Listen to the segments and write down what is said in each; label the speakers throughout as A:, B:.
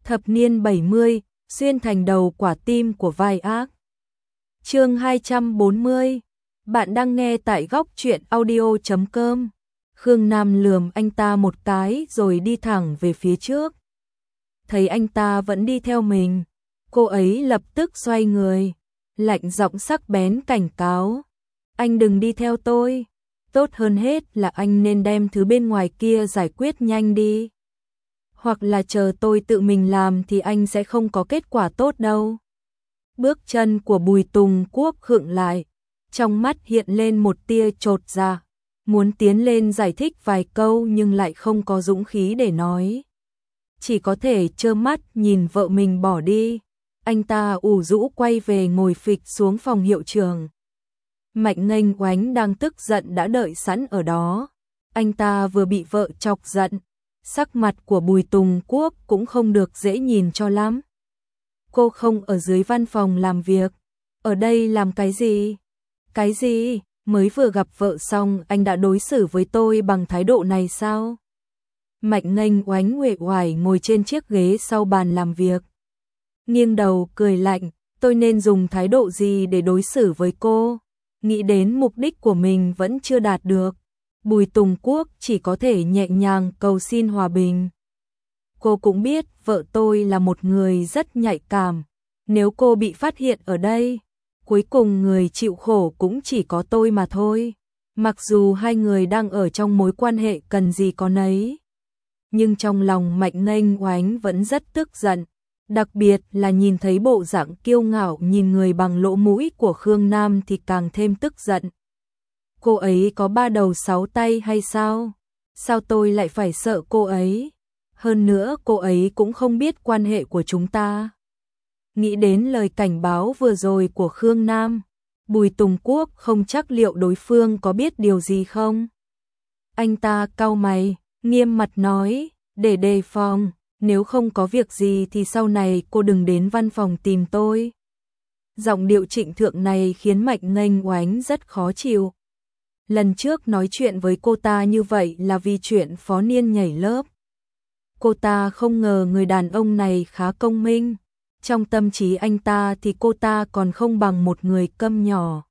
A: Thập niên 70, xuyên thành đầu quả tim của vai ác. Chương 240. Bạn đang nghe tại góc truyện audio.com. Khương Nam lườm anh ta một cái rồi đi thẳng về phía trước. Thấy anh ta vẫn đi theo mình, cô ấy lập tức xoay người, lạnh giọng sắc bén cảnh cáo. Anh đừng đi theo tôi, tốt hơn hết là anh nên đem thứ bên ngoài kia giải quyết nhanh đi. Hoặc là chờ tôi tự mình làm thì anh sẽ không có kết quả tốt đâu. Bước chân của Bùi Tùng Quốc khựng lại, trong mắt hiện lên một tia chột dạ, muốn tiến lên giải thích vài câu nhưng lại không có dũng khí để nói. Chỉ có thể trơ mắt nhìn vợ mình bỏ đi. Anh ta ủ rũ quay về ngồi phịch xuống phòng hiệu trưởng. Mạnh Nghênh Oánh đang tức giận đã đợi sẵn ở đó. Anh ta vừa bị vợ chọc giận, sắc mặt của Bùi Tùng Quốc cũng không được dễ nhìn cho lắm. Cô không ở dưới văn phòng làm việc, ở đây làm cái gì? Cái gì? Mới vừa gặp vợ xong anh đã đối xử với tôi bằng thái độ này sao? Mạnh Nghênh Oánh uể oải ngồi trên chiếc ghế sau bàn làm việc. Nghiêng đầu cười lạnh, tôi nên dùng thái độ gì để đối xử với cô? Nghĩ đến mục đích của mình vẫn chưa đạt được, Bùi Tùng Quốc chỉ có thể nhẹ nhàng cầu xin hòa bình. Cô cũng biết vợ tôi là một người rất nhạy cảm, nếu cô bị phát hiện ở đây, cuối cùng người chịu khổ cũng chỉ có tôi mà thôi. Mặc dù hai người đang ở trong mối quan hệ cần gì có nấy, nhưng trong lòng Mạnh Nghênh Oánh vẫn rất tức giận, đặc biệt là nhìn thấy bộ dạng kiêu ngạo nhìn người bằng lỗ mũi của Khương Nam thì càng thêm tức giận. Cô ấy có ba đầu sáu tay hay sao? Sao tôi lại phải sợ cô ấy? Hơn nữa cô ấy cũng không biết quan hệ của chúng ta. Nghĩ đến lời cảnh báo vừa rồi của Khương Nam, Bùi Tùng Quốc không chắc liệu đối phương có biết điều gì không. Anh ta cau mày, nghiêm mặt nói, để đề phòng, nếu không có việc gì thì sau này cô đừng đến văn phòng tìm tôi. Giọng điệu trịnh thượng này khiến Mạnh Nghênh Oánh rất khó chịu. Lần trước nói chuyện với cô ta như vậy là vì chuyện Phó Niên nhảy lớp. Cô ta không ngờ người đàn ông này khá công minh. Trong tâm trí anh ta thì cô ta còn không bằng một người câm nhỏ.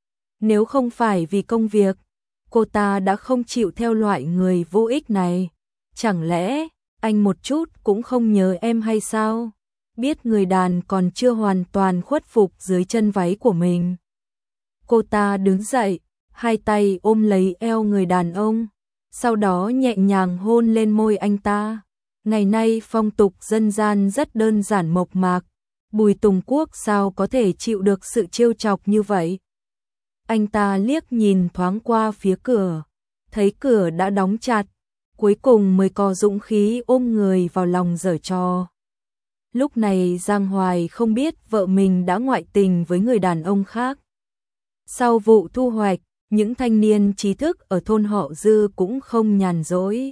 A: Nếu không phải vì công việc, cô ta đã không chịu theo loại người vô ích này. Chẳng lẽ anh một chút cũng không nhớ em hay sao? Biết người đàn còn chưa hoàn toàn khuất phục dưới chân váy của mình. Cô ta đứng dậy, hai tay ôm lấy eo người đàn ông, sau đó nhẹ nhàng hôn lên môi anh ta. Ngày nay phong tục dân gian rất đơn giản mộc mạc, Bùi Tùng Quốc sao có thể chịu được sự trêu chọc như vậy? Anh ta liếc nhìn thoáng qua phía cửa, thấy cửa đã đóng chặt, cuối cùng mới có dũng khí ôm người vào lòng giở trò. Lúc này Giang Hoài không biết vợ mình đã ngoại tình với người đàn ông khác. Sau vụ thu hoạch, những thanh niên trí thức ở thôn họ Dư cũng không nhàn rỗi.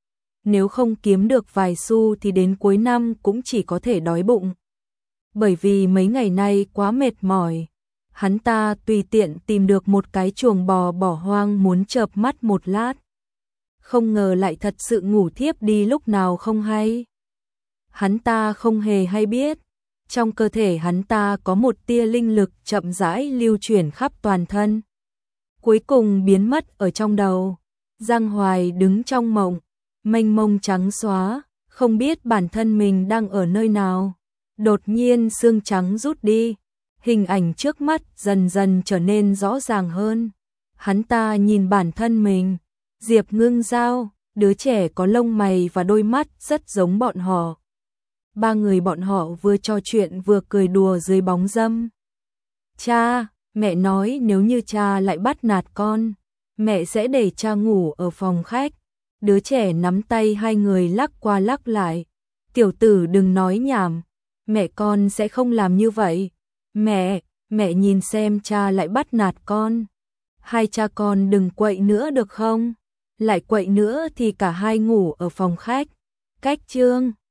A: Nếu không kiếm được vài xu thì đến cuối năm cũng chỉ có thể đói bụng. Bởi vì mấy ngày nay quá mệt mỏi, hắn ta tùy tiện tìm được một cái chuồng bò bỏ hoang muốn chợp mắt một lát. Không ngờ lại thật sự ngủ thiếp đi lúc nào không hay. Hắn ta không hề hay biết, trong cơ thể hắn ta có một tia linh lực chậm rãi lưu chuyển khắp toàn thân. Cuối cùng biến mất ở trong đầu. Giang Hoài đứng trong mộng, mênh mông trắng xóa, không biết bản thân mình đang ở nơi nào. Đột nhiên sương trắng rút đi, hình ảnh trước mắt dần dần trở nên rõ ràng hơn. Hắn ta nhìn bản thân mình, Diệp Ngưng Giao, đứa trẻ có lông mày và đôi mắt rất giống bọn họ. Ba người bọn họ vừa trò chuyện vừa cười đùa dưới bóng râm. Cha, mẹ nói nếu như cha lại bắt nạt con, mẹ sẽ để cha ngủ ở phòng khách. Đứa trẻ nắm tay hai người lắc qua lắc lại. Tiểu tử đừng nói nhảm, mẹ con sẽ không làm như vậy. Mẹ nhìn xem cha lại bắt nạt con. Hai cha con đừng quậy nữa được không? Lại quậy nữa thì cả hai ngủ ở phòng khách. Cách chương